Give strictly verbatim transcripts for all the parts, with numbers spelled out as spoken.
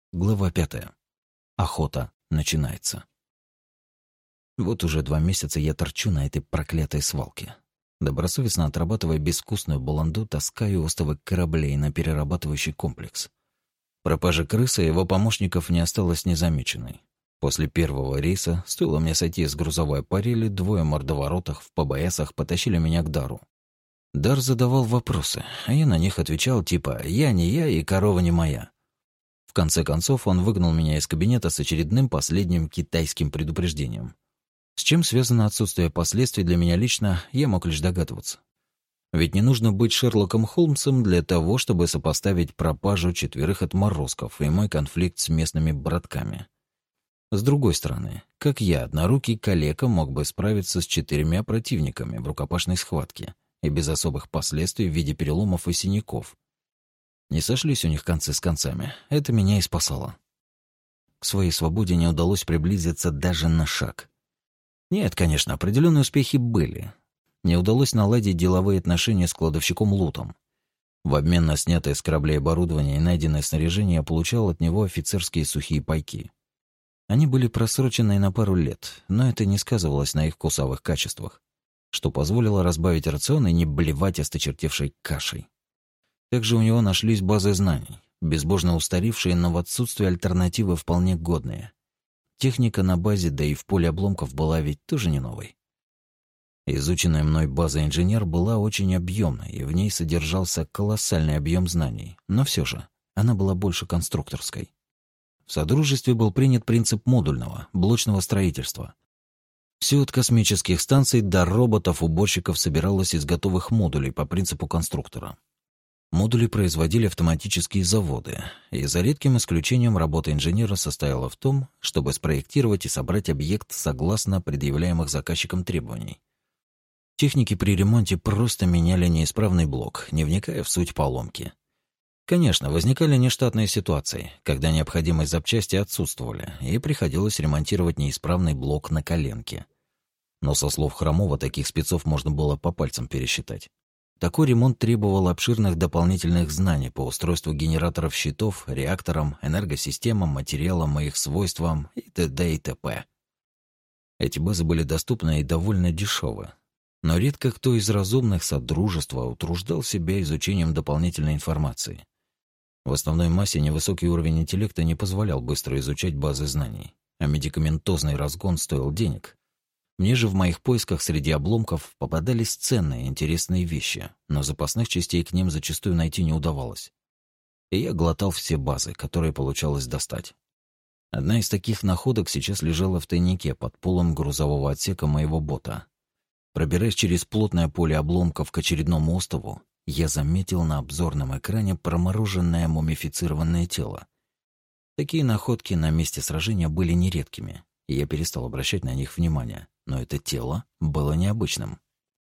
Глава пятая. Охота начинается. Вот уже два месяца я торчу на этой проклятой свалке. Добросовестно отрабатывая безвкусную баланду, таскаю остовы кораблей на перерабатывающий комплекс. Пропажа крысы и его помощников не осталась незамеченной. После первого рейса, стоило мне сойти с грузовой аппарели, двое мордоворотах в ПБСах потащили меня к Дару. Дар задавал вопросы, а я на них отвечал типа «я не я и корова не моя». В конце концов, он выгнал меня из кабинета с очередным последним китайским предупреждением. С чем связано отсутствие последствий для меня лично, я мог лишь догадываться. Ведь не нужно быть Шерлоком Холмсом для того, чтобы сопоставить пропажу четверых отморозков и мой конфликт с местными братками. С другой стороны, как я, однорукий калека, мог бы справиться с четырьмя противниками в рукопашной схватке и без особых последствий в виде переломов и синяков? Не сошлись у них концы с концами. Это меня и спасало. К своей свободе не удалось приблизиться даже на шаг. Нет, конечно, определенные успехи были. Не удалось наладить деловые отношения с кладовщиком Лутом. В обмен на снятое с кораблей оборудование и найденное снаряжение я получал от него офицерские сухие пайки. Они были просрочены на пару лет, но это не сказывалось на их вкусовых качествах, что позволило разбавить рацион и не блевать осточертевшей кашей. Также у него нашлись базы знаний, безбожно устаревшие, но в отсутствие альтернативы вполне годные. Техника на базе, да и в поле обломков была ведь тоже не новой. Изученная мной база «Инженер» была очень объемной, и в ней содержался колоссальный объем знаний, но все же она была больше конструкторской. В Содружестве был принят принцип модульного, блочного строительства. Все от космических станций до роботов-уборщиков собиралось из готовых модулей по принципу конструктора. Модули производили автоматические заводы, и за редким исключением работа инженера состояла в том, чтобы спроектировать и собрать объект согласно предъявляемых заказчиком требований. Техники при ремонте просто меняли неисправный блок, не вникая в суть поломки. Конечно, возникали нештатные ситуации, когда необходимость запчасти отсутствовали, и приходилось ремонтировать неисправный блок на коленке. Но со слов Хромова таких спецов можно было по пальцам пересчитать. Такой ремонт требовал обширных дополнительных знаний по устройству генераторов щитов, реакторам, энергосистемам, материалам и их свойствам и т.д. и т.п. Эти базы были доступны и довольно дешевы. Но редко кто из разумных Содружества утруждал себя изучением дополнительной информации. В основной массе невысокий уровень интеллекта не позволял быстро изучать базы знаний, а медикаментозный разгон стоил денег. Мне же в моих поисках среди обломков попадались ценные, интересные вещи, но запасных частей к ним зачастую найти не удавалось. И я глотал все базы, которые получалось достать. Одна из таких находок сейчас лежала в тайнике под полом грузового отсека моего бота. Пробираясь через плотное поле обломков к очередному острову, я заметил на обзорном экране промороженное мумифицированное тело. Такие находки на месте сражения были нередкими, и я перестал обращать на них внимание. Но это тело было необычным.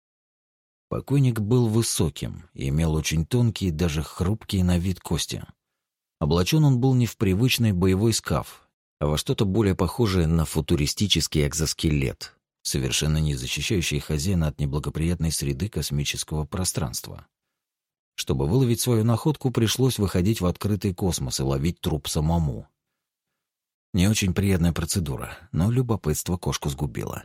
Покойник был высоким и имел очень тонкие, даже хрупкие на вид кости. Облачен он был не в привычный боевой скаф, а во что-то более похожее на футуристический экзоскелет, совершенно не защищающий хозяина от неблагоприятной среды космического пространства. Чтобы выловить свою находку, пришлось выходить в открытый космос и ловить труп самому. Не очень приятная процедура, но любопытство кошку сгубило.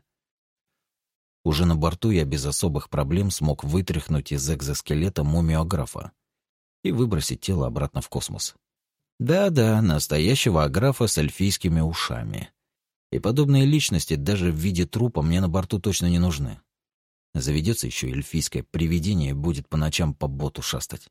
Уже на борту я без особых проблем смог вытряхнуть из экзоскелета мумию Аграфа и выбросить тело обратно в космос. Да-да, настоящего Аграфа с эльфийскими ушами. И подобные личности даже в виде трупа мне на борту точно не нужны. Заведется еще эльфийское привидение и будет по ночам по боту шастать.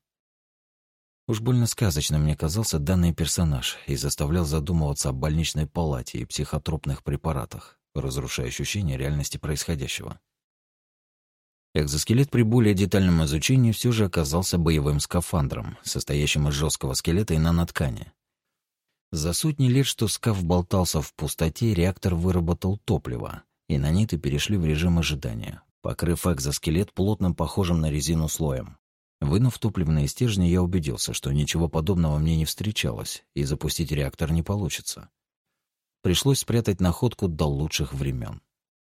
Уж больно сказочным мне казался данный персонаж и заставлял задумываться о больничной палате и психотропных препаратах, разрушая ощущение реальности происходящего. Экзоскелет при более детальном изучении все же оказался боевым скафандром, состоящим из жесткого скелета и наноткани. За сотни лет, что скаф болтался в пустоте, реактор выработал топливо, и наниты перешли в режим ожидания, покрыв экзоскелет плотным, похожим на резину слоем. Вынув топливные стержни, я убедился, что ничего подобного мне не встречалось, и запустить реактор не получится. Пришлось спрятать находку до лучших времен.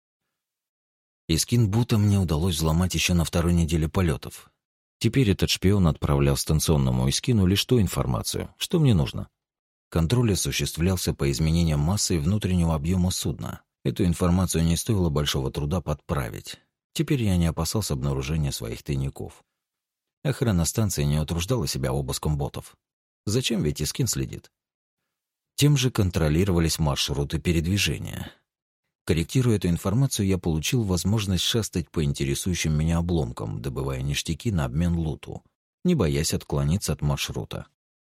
Искин Бута мне удалось взломать еще на второй неделе полетов. Теперь этот шпион отправлял станционному Искину лишь ту информацию, что мне нужно. Контроль осуществлялся по изменениям массы и внутреннего объема судна. Эту информацию не стоило большого труда подправить. Теперь я не опасался обнаружения своих тайников. Охрана станции не утруждала себя обыском ботов. Зачем, ведь Искин следит? Тем же контролировались маршруты передвижения. Корректируя эту информацию, я получил возможность шастать по интересующим меня обломкам, добывая ништяки на обмен луту, не боясь отклониться от маршрута.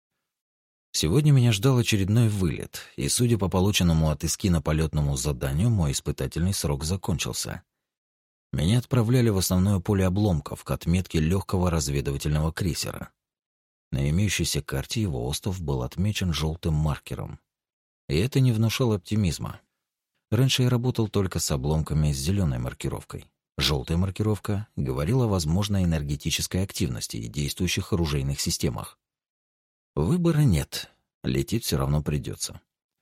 Сегодня меня ждал очередной вылет, и, судя по полученному от Искина полетному заданию, мой испытательный срок закончился. Меня отправляли в основное поле обломков к отметке легкого разведывательного крейсера. На имеющейся карте его остров был отмечен желтым маркером. И это не внушало оптимизма. Раньше я работал только с обломками с зеленой маркировкой. Желтая маркировка говорила о возможной энергетической активности и действующих оружейных системах. Выбора нет, лететь все равно придется.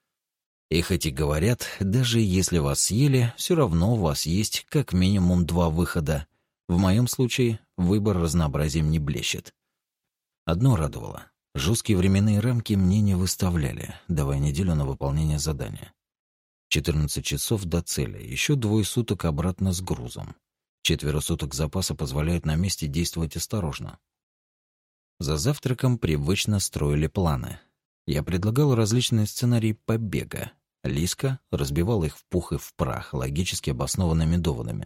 И хоть и говорят, даже если вас съели, все равно у вас есть как минимум два выхода. В моем случае выбор разнообразием не блещет. Одно радовало. Жесткие временные рамки мне не выставляли, давая неделю на выполнение задания. четырнадцать часов до цели, еще двое суток обратно с грузом. Четверо суток запаса позволяют на месте действовать осторожно. За завтраком привычно строили планы. Я предлагал различные сценарии побега. Лиска разбивала их в пух и в прах, логически обоснованными доводами.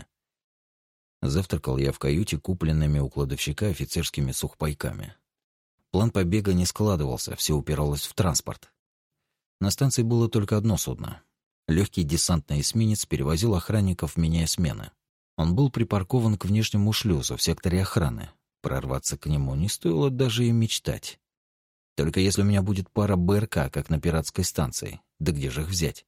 Завтракал я в каюте, купленными у кладовщика офицерскими сухпайками. План побега не складывался, все упиралось в транспорт. На станции было только одно судно. Легкий десантный эсминец перевозил охранников, меняя смены. Он был припаркован к внешнему шлюзу в секторе охраны. Прорваться к нему не стоило даже и мечтать. Только если у меня будет пара БРК, как на пиратской станции. Да где же их взять?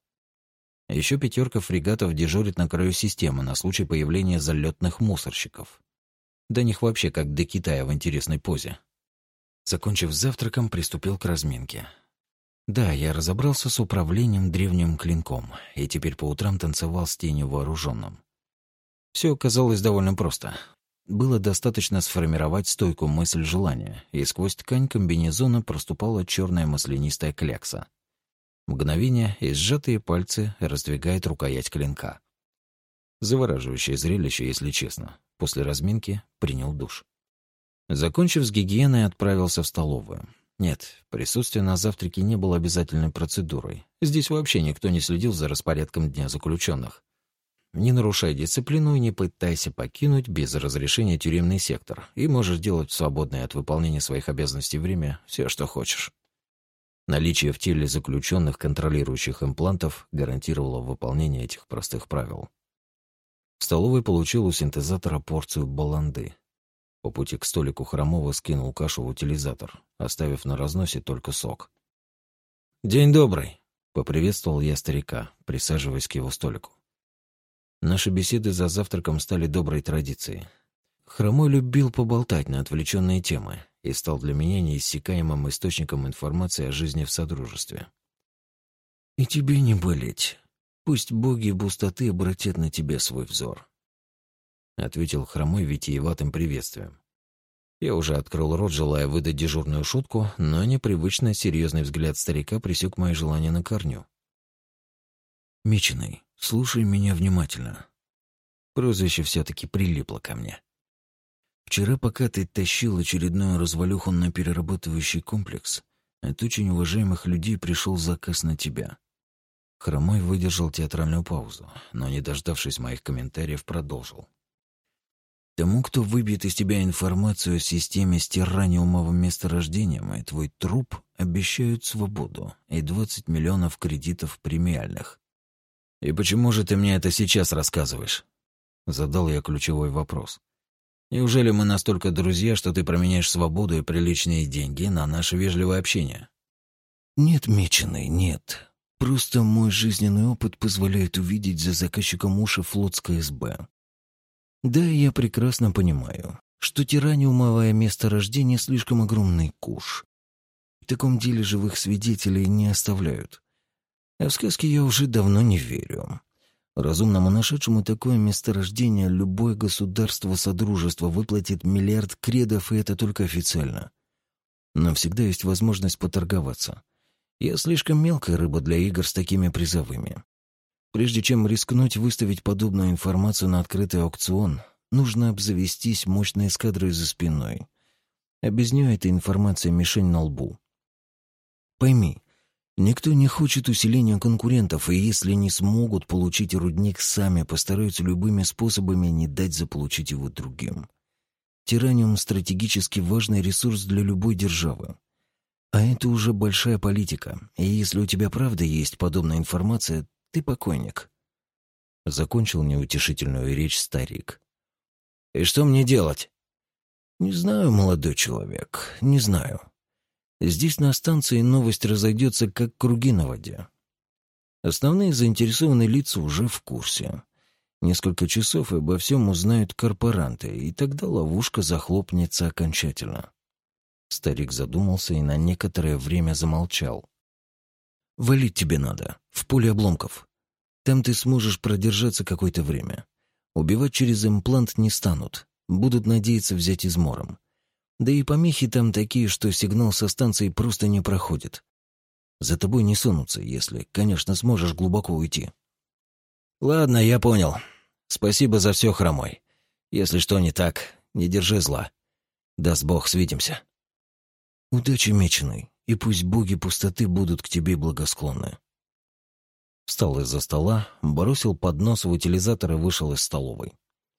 Еще пятерка фрегатов дежурит на краю системы на случай появления залетных мусорщиков. До них вообще как до Китая в интересной позе. Закончив завтраком, приступил к разминке. Да, я разобрался с управлением древним клинком, и теперь по утрам танцевал с тенью вооруженным. Все оказалось довольно просто. Было достаточно сформировать стойкую мысль желания, и сквозь ткань комбинезона проступала черная маслянистая клякса. Мгновение, и сжатые пальцы раздвигает рукоять клинка. Завораживающее зрелище, если честно. После разминки принял душ. Закончив с гигиеной, отправился в столовую. Нет, присутствие на завтраке не было обязательной процедурой. Здесь вообще никто не следил за распорядком дня заключенных. Не нарушай дисциплину и не пытайся покинуть без разрешения тюремный сектор, и можешь делать в свободное от выполнения своих обязанностей время все, что хочешь. Наличие в теле заключенных контролирующих имплантов гарантировало выполнение этих простых правил. В столовой получил у синтезатора порцию баланды. По пути к столику Хромова скинул кашу в утилизатор, оставив на разносе только сок. «День добрый!» — поприветствовал я старика, присаживаясь к его столику. Наши беседы за завтраком стали доброй традицией. Хромой любил поболтать на отвлеченные темы и стал для меня неиссякаемым источником информации о жизни в Содружестве. «И тебе не болеть. Пусть боги пустоты обратят на тебя свой взор», — ответил Хромой витиеватым приветствием. Я уже открыл рот, желая выдать дежурную шутку, но непривычно серьезный взгляд старика пресек мои желания на корню. «Меченый, слушай меня внимательно». Прозвище все-таки прилипло ко мне. «Вчера, пока ты тащил очередную развалюху на перерабатывающий комплекс, от очень уважаемых людей пришел заказ на тебя». Хромой выдержал театральную паузу, но, не дождавшись моих комментариев, продолжил. «Тому, кто выбьет из тебя информацию о системе с тираниумовым месторождением, и твой труп, обещают свободу и двадцать миллионов кредитов премиальных». «И почему же ты мне это сейчас рассказываешь?» Задал я ключевой вопрос. «Неужели мы настолько друзья, что ты променяешь свободу и приличные деньги на наше вежливое общение?» «Нет, Меченый, нет. Просто мой жизненный опыт позволяет увидеть за заказчиком уши флотской СБ. Да, я прекрасно понимаю, что тираниумовое месторождение слишком огромный куш. В таком деле живых свидетелей не оставляют. А в сказки я уже давно не верю. Разумному нашедшему такое месторождение любое государство Содружества выплатит миллиард кредов, и это только официально. Но всегда есть возможность поторговаться. Я слишком мелкая рыба для игр с такими призовыми. Прежде чем рискнуть выставить подобную информацию на открытый аукцион, нужно обзавестись мощной эскадрой за спиной. А без нее эта информация — мишень на лбу. Пойми, никто не хочет усиления конкурентов, и если не смогут получить рудник сами, постараются любыми способами не дать заполучить его другим. Тираниум — стратегически важный ресурс для любой державы. А это уже большая политика, и если у тебя правда есть подобная информация, ты покойник. Закончил неутешительную речь старик. «И что мне делать?» «Не знаю, молодой человек, не знаю. Здесь на станции новость разойдется, как круги на воде. Основные заинтересованные лица уже в курсе. Несколько часов и обо всем узнают корпоранты, и тогда ловушка захлопнется окончательно». Старик задумался и на некоторое время замолчал. «Валить тебе надо, в поле обломков. Там ты сможешь продержаться какое-то время. Убивать через имплант не станут, будут надеяться взять измором. Да и помехи там такие, что сигнал со станции просто не проходит. За тобой не сунутся, если, конечно, сможешь глубоко уйти». «Ладно, я понял. Спасибо за все, хромой. Если что не так, не держи зла. Даст Бог, свидимся». «Удачи, меченый, и пусть боги пустоты будут к тебе благосклонны». Встал из-за стола, бросил поднос в утилизатор и вышел из столовой.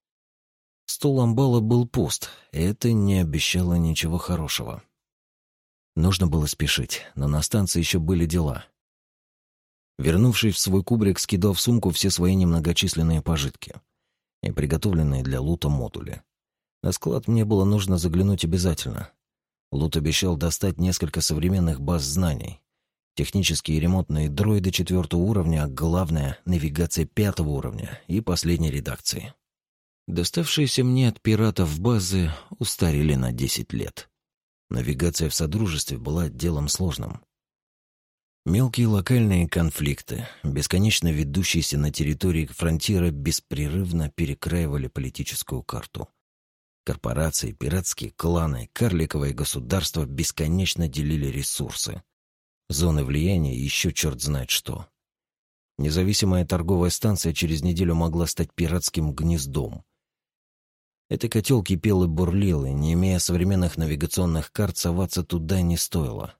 Стол амбала был пуст, и это не обещало ничего хорошего. Нужно было спешить, но на станции еще были дела. Вернувшись в свой кубрик, скидал в сумку все свои немногочисленные пожитки и приготовленные для лута модули. На склад мне было нужно заглянуть обязательно. Лут обещал достать несколько современных баз знаний, технические и ремонтные дроиды четвертого уровня, а главное — навигация пятого уровня и последней редакции. Доставшиеся мне от пиратов базы устарели на десять лет. Навигация в Содружестве была делом сложным. Мелкие локальные конфликты, бесконечно ведущиеся на территории фронтира, беспрерывно перекраивали политическую карту. Корпорации, пиратские кланы, карликовые государства бесконечно делили ресурсы. Зоны влияния и еще черт знает что. Независимая торговая станция через неделю могла стать пиратским гнездом. Этот котел кипел и бурлил, и, не имея современных навигационных карт, соваться туда не стоило.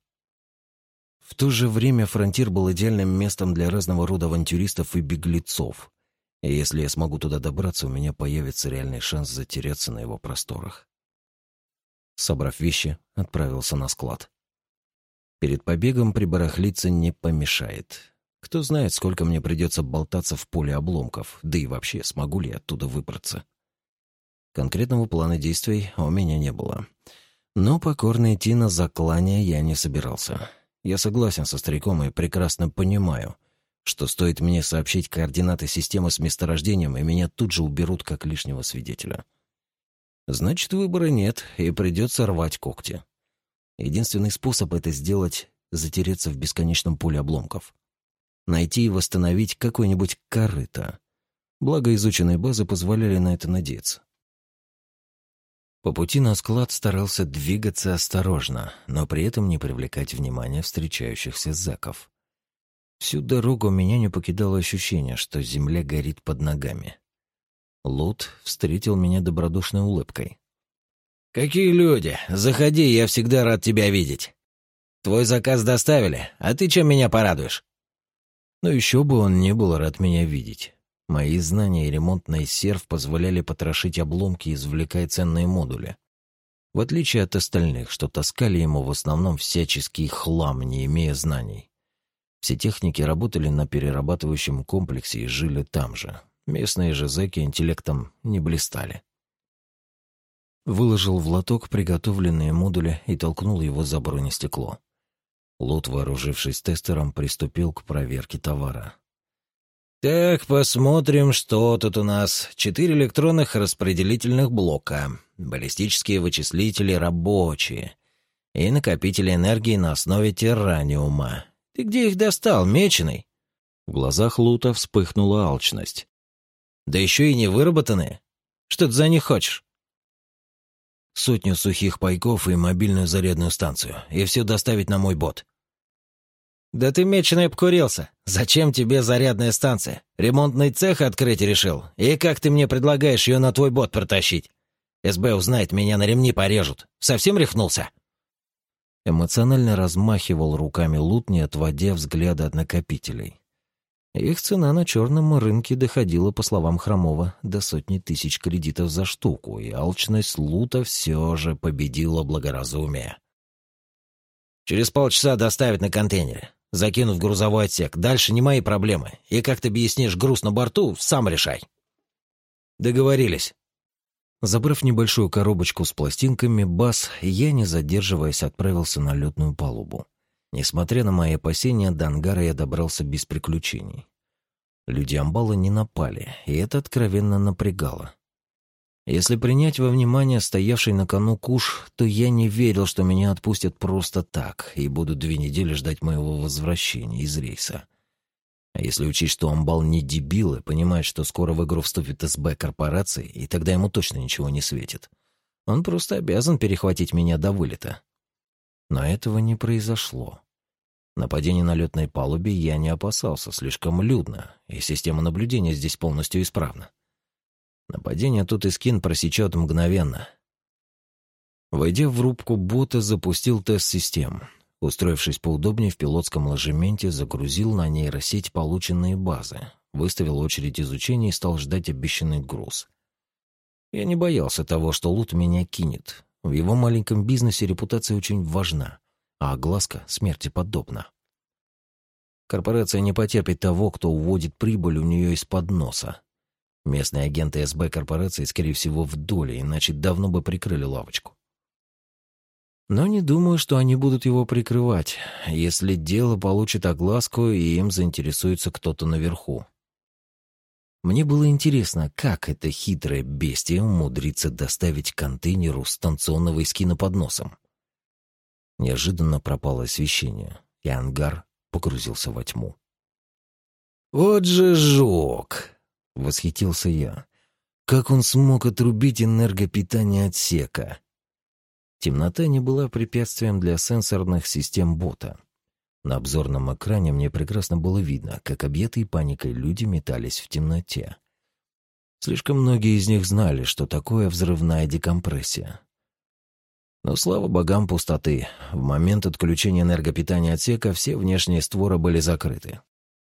В то же время фронтир был идеальным местом для разного рода авантюристов и беглецов. И если я смогу туда добраться, у меня появится реальный шанс затеряться на его просторах. Собрав вещи, отправился на склад. Перед побегом прибарахлиться не помешает. Кто знает, сколько мне придется болтаться в поле обломков, да и вообще, смогу ли я оттуда выбраться. Конкретного плана действий у меня не было. Но покорно идти на заклание я не собирался. Я согласен со стариком и прекрасно понимаю, что стоит мне сообщить координаты системы с месторождением, и меня тут же уберут как лишнего свидетеля. Значит, выбора нет, и придется рвать когти. Единственный способ это сделать — затереться в бесконечном поле обломков. Найти и восстановить какое-нибудь корыто. Благо, изученные базы позволяли на это надеяться. По пути на склад старался двигаться осторожно, но при этом не привлекать внимания встречающихся зэков. Всю дорогу меня не покидало ощущение, что земля горит под ногами. Лут встретил меня добродушной улыбкой. «Какие люди! Заходи, я всегда рад тебя видеть. Твой заказ доставили, а ты чем меня порадуешь?» Но еще бы он не был рад меня видеть. Мои знания и ремонтный серв позволяли потрошить обломки и извлекать ценные модули. В отличие от остальных, что таскали ему в основном всяческий хлам, не имея знаний. Все техники работали на перерабатывающем комплексе и жили там же. Местные же зэки интеллектом не блистали. Выложил в лоток приготовленные модули и толкнул его за бронестекло. Лут, вооружившись тестером, приступил к проверке товара. «Так, посмотрим, что тут у нас. Четыре электронных распределительных блока, баллистические вычислители рабочие и накопители энергии на основе терраниума. Ты где их достал, меченый?» В глазах Лута вспыхнула алчность. «Да еще и не выработанные. Что ты за них хочешь?» «Сотню сухих пайков и мобильную зарядную станцию, и все доставить на мой бот». «Да ты меченый обкурился. Зачем тебе зарядная станция? Ремонтный цех открыть решил? И как ты мне предлагаешь ее на твой бот протащить? СБ узнает, меня на ремни порежут. Совсем рехнулся?» Эмоционально размахивал руками Лут, не отводя взгляда от накопителей. Их цена на черном рынке доходила, по словам Хромова, до сотни тысяч кредитов за штуку, и алчность Лута все же победила благоразумие. «Через полчаса доставят на контейнере. Закину в грузовой отсек. Дальше не мои проблемы. И как ты объяснишь груз на борту, сам решай». «Договорились». Забрав небольшую коробочку с пластинками, бас, я, не задерживаясь, отправился на летную палубу. Несмотря на мои опасения, до ангара я добрался без приключений. Люди амбала не напали, и это откровенно напрягало. Если принять во внимание стоявший на кону куш, то я не верил, что меня отпустят просто так и будут две недели ждать моего возвращения из рейса. А если учесть, что амбал не дебил и понимает, что скоро в игру вступит СБ корпорации, и тогда ему точно ничего не светит, он просто обязан перехватить меня до вылета. Но этого не произошло. Нападения на летной палубе я не опасался, слишком людно, и система наблюдения здесь полностью исправна. Нападение тут и скин просечет мгновенно. Войдя в рубку бота, запустил тест систем. Устроившись поудобнее в пилотском ложементе, загрузил на нейросеть полученные базы, выставил очередь изучения и стал ждать обещанный груз. Я не боялся того, что Лут меня кинет. В его маленьком бизнесе репутация очень важна, а огласка смерти подобна. Корпорация не потерпит того, кто уводит прибыль у нее из-под носа. Местные агенты СБ корпорации, скорее всего, в доле, иначе давно бы прикрыли лавочку. Но не думаю, что они будут его прикрывать, если дело получит огласку и им заинтересуется кто-то наверху. Мне было интересно, как это хитрое бестие умудрится доставить контейнеру станционного эскина под носом. Неожиданно пропало освещение, и ангар погрузился во тьму. «Вот же жук!» — восхитился я. «Как он смог отрубить энергопитание отсека?» Темнота не была препятствием для сенсорных систем бота. На обзорном экране мне прекрасно было видно, как объятые паникой люди метались в темноте. Слишком многие из них знали, что такое взрывная декомпрессия. Но слава богам пустоты, в момент отключения энергопитания отсека все внешние створы были закрыты.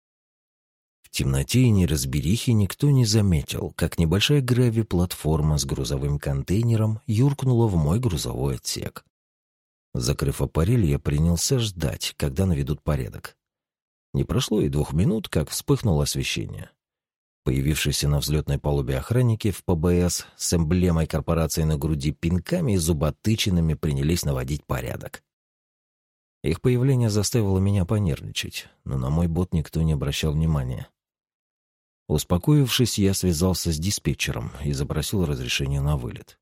В темноте и неразберихе никто не заметил, как небольшая грави-платформа с грузовым контейнером юркнула в мой грузовой отсек. Закрыв аппарель, я принялся ждать, когда наведут порядок. Не прошло и двух минут, как вспыхнуло освещение. Появившиеся на взлетной палубе охранники в ПБС с эмблемой корпорации на груди пинками и зуботычинами принялись наводить порядок. Их появление заставило меня понервничать, но на мой бот никто не обращал внимания. Успокоившись, я связался с диспетчером и запросил разрешение на вылет.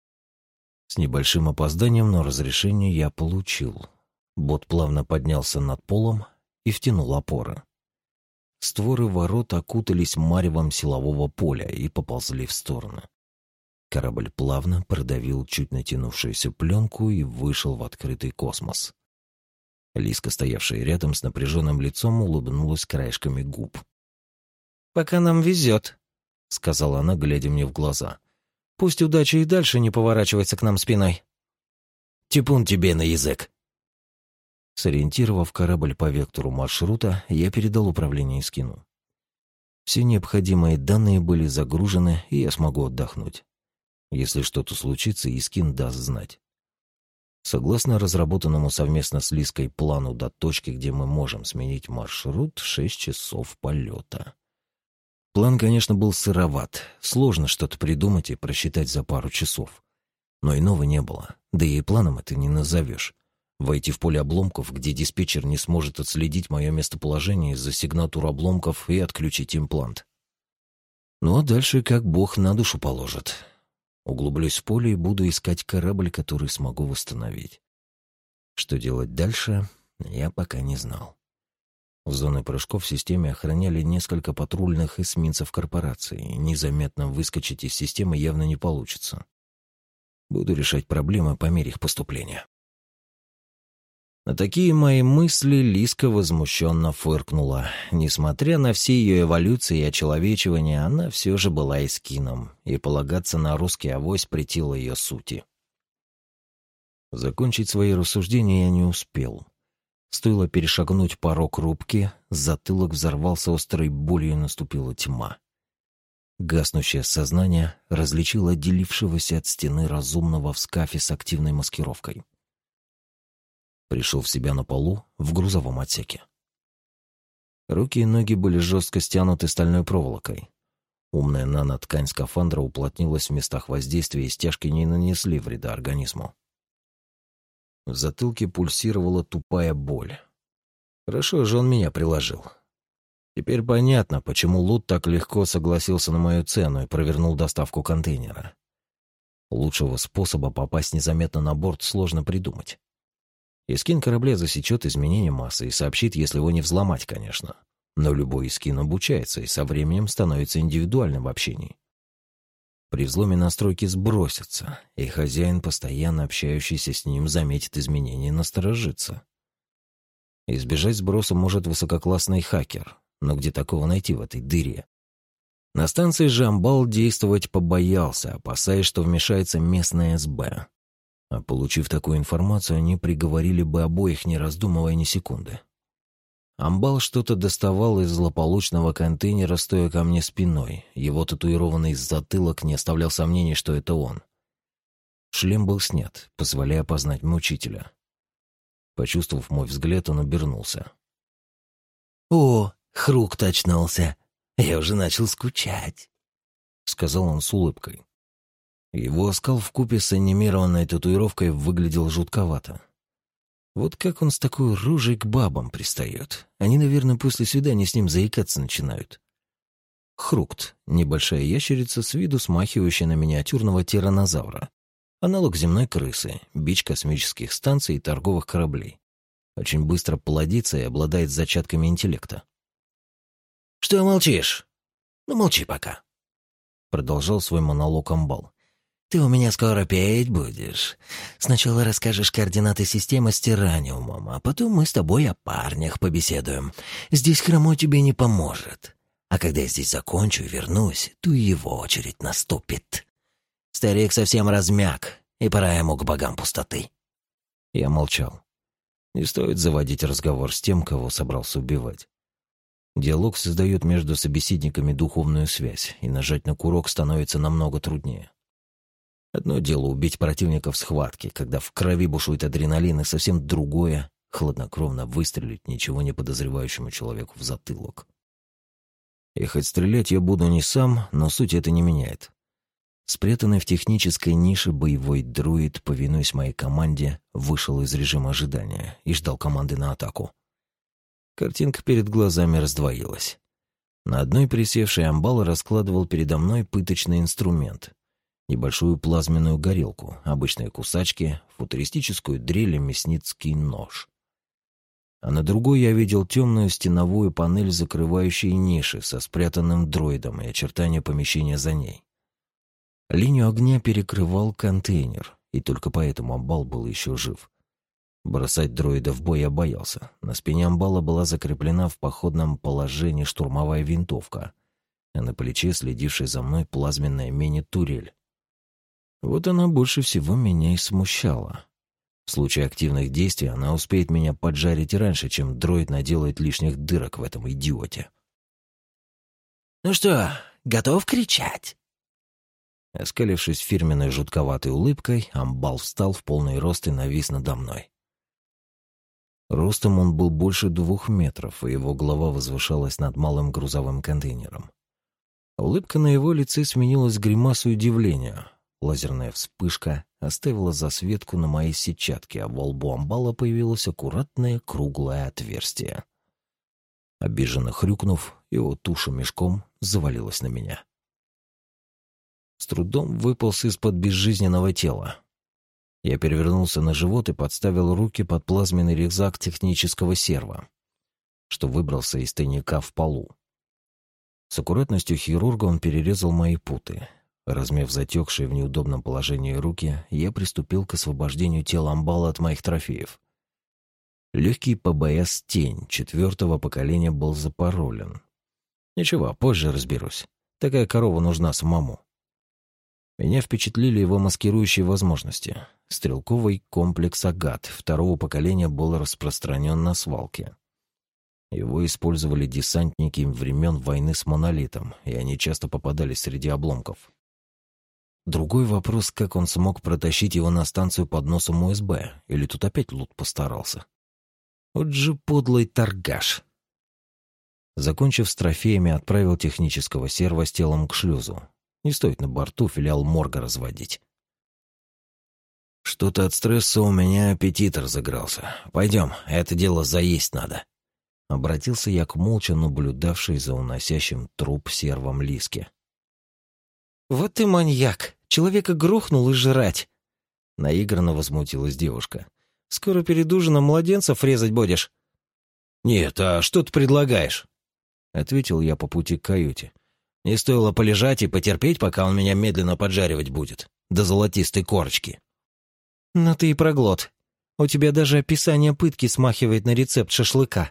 С небольшим опозданием, но разрешение я получил. Бот плавно поднялся над полом и втянул опоры. Створы ворот окутались маревом силового поля и поползли в стороны. Корабль плавно продавил чуть натянувшуюся пленку и вышел в открытый космос. Лиска, стоявшая рядом с напряженным лицом, улыбнулась краешками губ. «Пока нам везет», — сказала она, глядя мне в глаза. «Пусть удача и дальше не поворачивается к нам спиной». «Типун тебе на язык!» Сориентировав корабль по вектору маршрута, я передал управление Искину. Все необходимые данные были загружены, и я смогу отдохнуть. Если что-то случится, Искин даст знать. Согласно разработанному совместно с Лиской плану до точки, где мы можем сменить маршрут, шесть часов полета. План, конечно, был сыроват. Сложно что-то придумать и просчитать за пару часов. Но иного не было, да и планом это не назовешь. Войти в поле обломков, где диспетчер не сможет отследить мое местоположение из-за сигнатур обломков и отключить имплант. Ну а дальше как бог на душу положит. Углублюсь в поле и буду искать корабль, который смогу восстановить. Что делать дальше, я пока не знал. Зоны прыжков в системе охраняли несколько патрульных эсминцев корпорации, и незаметно выскочить из системы явно не получится. Буду решать проблемы по мере их поступления. На такие мои мысли Лиска возмущенно фыркнула. Несмотря на все ее эволюции и очеловечивания, она все же была эскином, и полагаться на русский авось претило ее сути. Закончить свои рассуждения я не успел. Стоило перешагнуть порог рубки, затылок взорвался острой болью, и наступила тьма. Гаснущее сознание различило отделившегося от стены разумного в скафе с активной маскировкой. Пришел в себя на полу в грузовом отсеке. Руки и ноги были жестко стянуты стальной проволокой. Умная наноткань скафандра уплотнилась в местах воздействия, и стяжки не нанесли вреда организму. В затылке пульсировала тупая боль. Хорошо же он меня приложил. Теперь понятно, почему Лут так легко согласился на мою цену и провернул доставку контейнера. Лучшего способа попасть незаметно на борт сложно придумать. Эскин корабля засечет изменение массы и сообщит, если его не взломать, конечно. Но любой эскин обучается и со временем становится индивидуальным в общении. При взломе настройки сбросятся, и хозяин, постоянно общающийся с ним, заметит изменения и насторожится. Избежать сброса может высококлассный хакер, но где такого найти в этой дыре? На станции же Амбал действовать побоялся, опасаясь, что вмешается местная СБ. А получив такую информацию, они приговорили бы обоих, не раздумывая ни секунды. Амбал что-то доставал из злополучного контейнера, стоя ко мне спиной. Его татуированный затылок не оставлял сомнений, что это он. Шлем был снят, позволяя опознать мучителя. Почувствовав мой взгляд, он обернулся. «О, Хрукт очнулся. Я уже начал скучать», — сказал он с улыбкой. Его оскал вкупе с анимированной татуировкой выглядел жутковато. Вот как он с такой рожей к бабам пристает. Они, наверное, после свидания с ним заикаться начинают. Хрукт — небольшая ящерица, с виду смахивающая на миниатюрного тираннозавра. Аналог земной крысы, бич космических станций и торговых кораблей. Очень быстро плодится и обладает зачатками интеллекта. «Что молчишь? Ну, молчи пока», — продолжал свой монолог Амбал. «Ты у меня скоро петь будешь. Сначала расскажешь координаты системы с Тираниумом, а потом мы с тобой о парнях побеседуем. Здесь хромой тебе не поможет. А когда я здесь закончу и вернусь, то и его очередь наступит. Старик совсем размяк, и пора ему к богам пустоты». Я молчал. Не стоит заводить разговор с тем, кого собрался убивать. Диалог создает между собеседниками духовную связь, и нажать на курок становится намного труднее. Одно дело убить противника в схватке, когда в крови бушует адреналин, и совсем другое — хладнокровно выстрелить ничего не подозревающему человеку в затылок. И хоть стрелять я буду не сам, но суть это не меняет. Спрятанный в технической нише боевой друид, повинуясь моей команде, вышел из режима ожидания и ждал команды на атаку. Картинка перед глазами раздвоилась. На одной присевшей Амбал раскладывал передо мной пыточный инструмент. Небольшую плазменную горелку, обычные кусачки, футуристическую дрель и мясницкий нож. А на другой я видел темную стеновую панель, закрывающей ниши со спрятанным дроидом и очертания помещения за ней. Линию огня перекрывал контейнер, и только поэтому Амбал был еще жив. Бросать дроида в бой я боялся. На спине Амбала была закреплена в походном положении штурмовая винтовка, а на плече следившая за мной плазменная мини-турель. Вот она больше всего меня и смущала. В случае активных действий она успеет меня поджарить раньше, чем дроид наделает лишних дырок в этом идиоте. «Ну что, готов кричать?» Оскалившись фирменной жутковатой улыбкой, Амбал встал в полный рост и навис надо мной. Ростом он был больше двух метров, и его голова возвышалась над малым грузовым контейнером. Улыбка на его лице сменилась гримасой удивления. Лазерная вспышка оставила засветку на моей сетчатке, а во лбу Амбала появилось аккуратное круглое отверстие. Обиженно хрюкнув, его туша мешком завалилась на меня. С трудом выполз из-под безжизненного тела. Я перевернулся на живот и подставил руки под плазменный рюкзак технического серва, что выбрался из тайника в полу. С аккуратностью хирурга он перерезал мои путы. Размяв затекшие в неудобном положении руки, я приступил к освобождению тела Амбала от моих трофеев. Легкий ПБС «Тень» четвертого поколения был запаролен. Ничего, позже разберусь. Такая корова нужна самому. Меня впечатлили его маскирующие возможности. Стрелковый комплекс «Агат» второго поколения был распространен на свалке. Его использовали десантники времен войны с Монолитом, и они часто попадались среди обломков. Другой вопрос, как он смог протащить его на станцию под носом У Эс Бэ, или тут опять Лут постарался. Вот же подлый торгаш. Закончив с трофеями, отправил технического серва с телом к шлюзу. Не стоит на борту филиал морга разводить. Что-то от стресса у меня аппетит разыгрался. Пойдем, это дело заесть надо. Обратился я к молча наблюдавшей за уносящим труп сервом Лиске. «Вот ты маньяк! Человека грохнул и жрать!» Наигранно возмутилась девушка. «Скоро перед ужином младенцев резать будешь?» «Нет, а что ты предлагаешь?» Ответил я по пути к каюте. «Не стоило полежать и потерпеть, пока он меня медленно поджаривать будет. До золотистой корочки». «Но ты и проглот. У тебя даже описание пытки смахивает на рецепт шашлыка».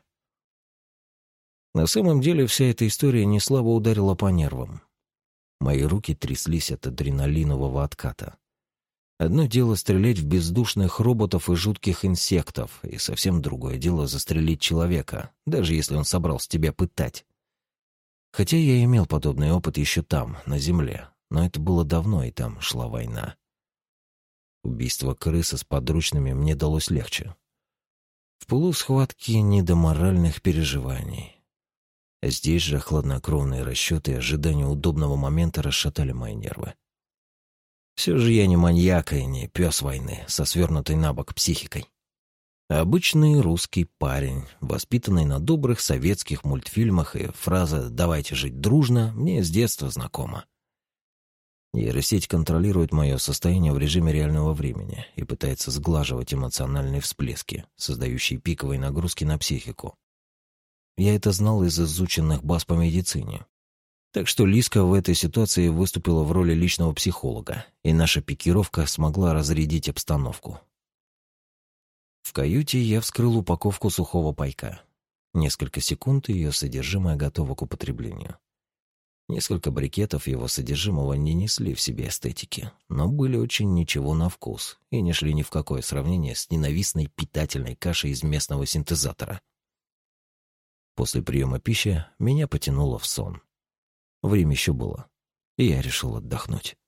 На самом деле вся эта история неслабо ударила по нервам. Мои руки тряслись от адреналинового отката. Одно дело стрелять в бездушных роботов и жутких инсектов, и совсем другое дело застрелить человека, даже если он собрался тебя пытать. Хотя я имел подобный опыт еще там, на Земле, но это было давно, и там шла война. Убийство крысы с подручными мне далось легче. В пылу схватки не до моральных переживаний. Здесь же хладнокровные расчеты и ожидания удобного момента расшатали мои нервы. Все же я не маньяк и не пес войны, со свернутой на бок психикой. Обычный русский парень, воспитанный на добрых советских мультфильмах, и фраза «давайте жить дружно» мне с детства знакома. Нейросеть контролирует мое состояние в режиме реального времени и пытается сглаживать эмоциональные всплески, создающие пиковые нагрузки на психику. Я это знал из изученных баз по медицине. Так что Лиска в этой ситуации выступила в роли личного психолога, и наша пикировка смогла разрядить обстановку. В каюте я вскрыл упаковку сухого пайка. Несколько секунд, и ее содержимое готово к употреблению. Несколько брикетов его содержимого не несли в себе эстетики, но были очень ничего на вкус и не шли ни в какое сравнение с ненавистной питательной кашей из местного синтезатора. После приема пищи меня потянуло в сон. Время еще было, и я решил отдохнуть.